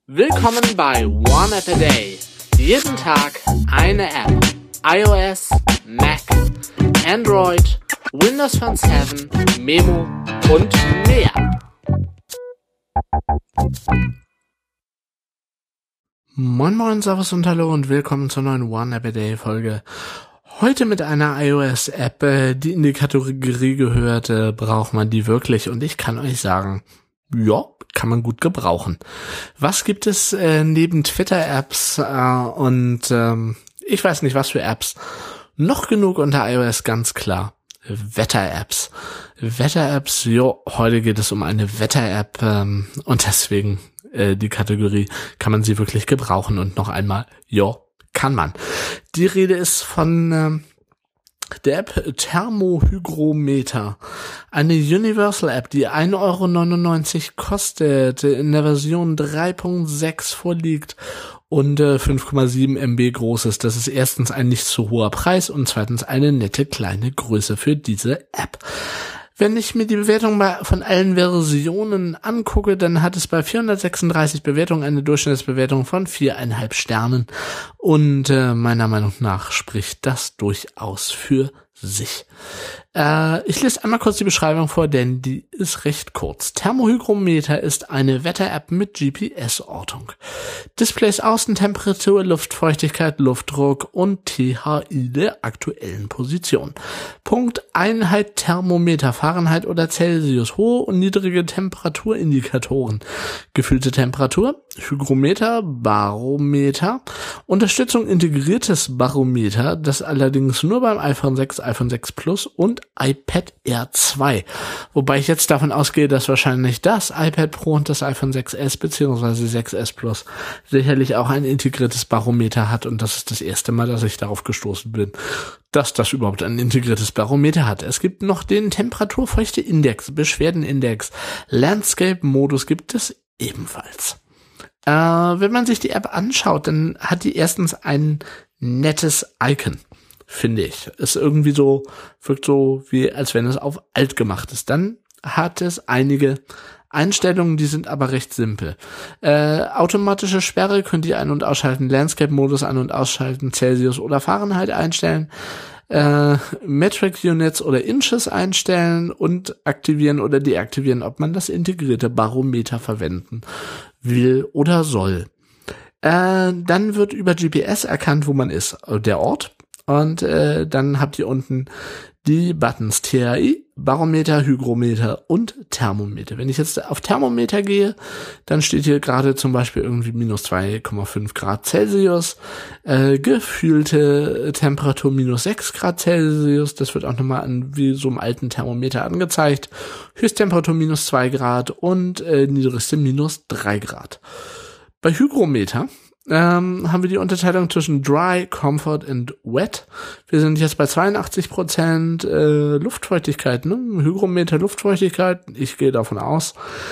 Willkommen bei One App a Day. Jeden Tag eine App. iOS, Mac, Android, Windows Phone 7, Memo und mehr. Moin moin, servus und hallo und willkommen zur neuen One App a Day Folge. Heute mit einer iOS-App, die in die Kategorie gehört, braucht man die wirklich? Und ich kann euch sagen, ja, kann man gut gebrauchen. Was gibt es neben Twitter-Apps und ich weiß nicht was für Apps? Noch genug unter iOS, ganz klar. Wetter-Apps. Wetter-Apps, jo, heute geht es um eine Wetter-App und deswegen die Kategorie, kann man sie wirklich gebrauchen? Und noch einmal, jo, kann man. Die Rede ist von der App Thermohygrometer, eine Universal-App, die 1,99 € kostet, in der Version 3.6 vorliegt und 5,7 MB groß ist. Das ist erstens ein nicht zu hoher Preis und zweitens eine nette kleine Größe für diese App. Wenn ich mir die Bewertung von allen Versionen angucke, dann hat es bei 436 Bewertungen eine Durchschnittsbewertung von 4,5 Sternen. Und meiner Meinung nach spricht das durchaus für sich. Ich lese einmal kurz die Beschreibung vor, denn die ist recht kurz. Thermohygrometer ist eine Wetter-App mit GPS-Ortung. Displays Außentemperatur, Luftfeuchtigkeit, Luftdruck und THI der aktuellen Position. Punkt Einheit Thermometer, Fahrenheit oder Celsius, hohe und niedrige Temperaturindikatoren. Gefühlte Temperatur, Hygrometer, Barometer, Unterstützung integriertes Barometer, das allerdings nur beim iPhone 6, iPhone 6 Plus und iPad Air 2. Wobei ich jetzt davon ausgehe, dass wahrscheinlich das iPad Pro und das iPhone 6s bzw. 6s Plus sicherlich auch ein integriertes Barometer hat und das ist das erste Mal, dass ich darauf gestoßen bin, dass das überhaupt ein integriertes Barometer hat. Es gibt noch den Temperaturfeuchte-Index, Beschwerdenindex, Landscape-Modus gibt es ebenfalls. Wenn man sich die App anschaut, dann hat die erstens ein nettes Icon, finde ich. Ist irgendwie so, wirkt so wie, als wenn es auf alt gemacht ist. Dann hat es einige Einstellungen, die sind aber recht simpel. Automatische Sperre könnt ihr ein- und ausschalten, Landscape-Modus an- und ausschalten, Celsius oder Fahrenheit einstellen, Metric Units oder Inches einstellen und aktivieren oder deaktivieren, ob man das integrierte Barometer verwenden will oder soll. Dann wird über GPS erkannt, wo man ist, der Ort. Und dann habt ihr unten die Buttons THI, Barometer, Hygrometer und Thermometer. Wenn ich jetzt auf Thermometer gehe, dann steht hier gerade zum Beispiel irgendwie minus 2,5 Grad Celsius, gefühlte Temperatur minus 6 Grad Celsius, das wird auch nochmal wie so einem alten Thermometer angezeigt, Höchsttemperatur minus 2 Grad und niedrigste minus 3 Grad. Bei Hygrometer haben wir die Unterteilung zwischen Dry, Comfort und Wet. Wir sind jetzt bei 82% Luftfeuchtigkeit, ne? Hygrometer Luftfeuchtigkeit, ich gehe davon aus.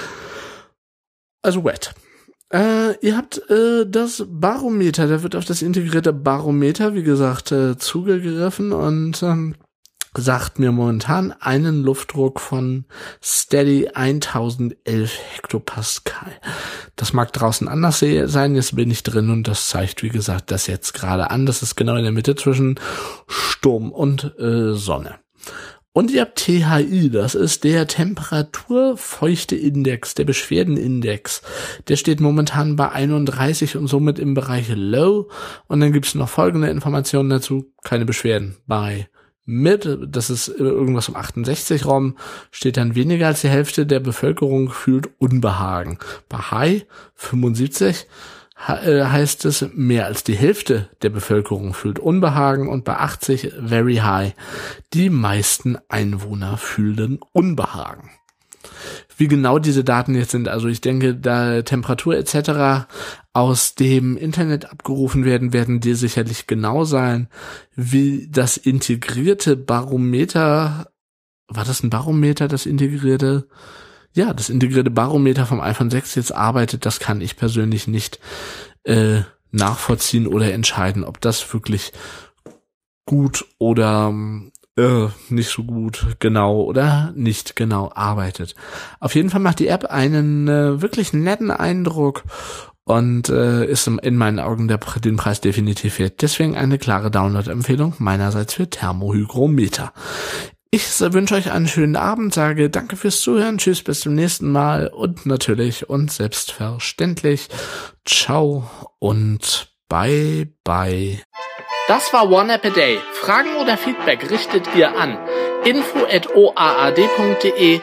Also Wet. Ihr habt das Barometer, da wird auf das integrierte Barometer, wie gesagt, zugegriffen und sagt mir momentan einen Luftdruck von Steady 1011 Hektopascal. Das mag draußen anders sein, jetzt bin ich drin und das zeigt, wie gesagt, das jetzt gerade an. Das ist genau in der Mitte zwischen Sturm und Sonne. Und ihr habt THI, das ist der Temperaturfeuchte-Index, der Beschwerdenindex. Der steht momentan bei 31 und somit im Bereich Low. Und dann gibt es noch folgende Informationen dazu. Keine Beschwerden bei das ist irgendwas um 68 rum, steht dann weniger als die Hälfte der Bevölkerung fühlt Unbehagen. Bei High 75 heißt es, mehr als die Hälfte der Bevölkerung fühlt Unbehagen und bei 80 Very High, die meisten Einwohner fühlen Unbehagen. Wie genau diese Daten jetzt sind, also ich denke, da Temperatur etc. aus dem Internet abgerufen werden die sicherlich genau sein, wie das integrierte Barometer, war das ein Barometer, das integrierte? Ja, das integrierte Barometer vom iPhone 6 jetzt arbeitet, das kann ich persönlich nicht nachvollziehen oder entscheiden, ob das wirklich gut oder nicht so gut genau oder nicht genau arbeitet. Auf jeden Fall macht die App einen wirklich netten Eindruck und ist in meinen Augen den Preis definitiv wert. Deswegen eine klare Download-Empfehlung meinerseits für Thermohygrometer. Ich wünsche euch einen schönen Abend, sage danke fürs Zuhören, tschüss, bis zum nächsten Mal und natürlich und selbstverständlich ciao und bye bye. Das war One App a Day. Fragen oder Feedback richtet ihr an info@oaad.de,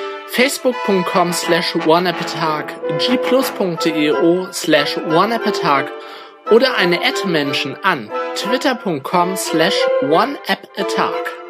facebook.com/oneappatag, gplus.eo/oneappatag oder eine @Menschen an twitter.com/oneappatag.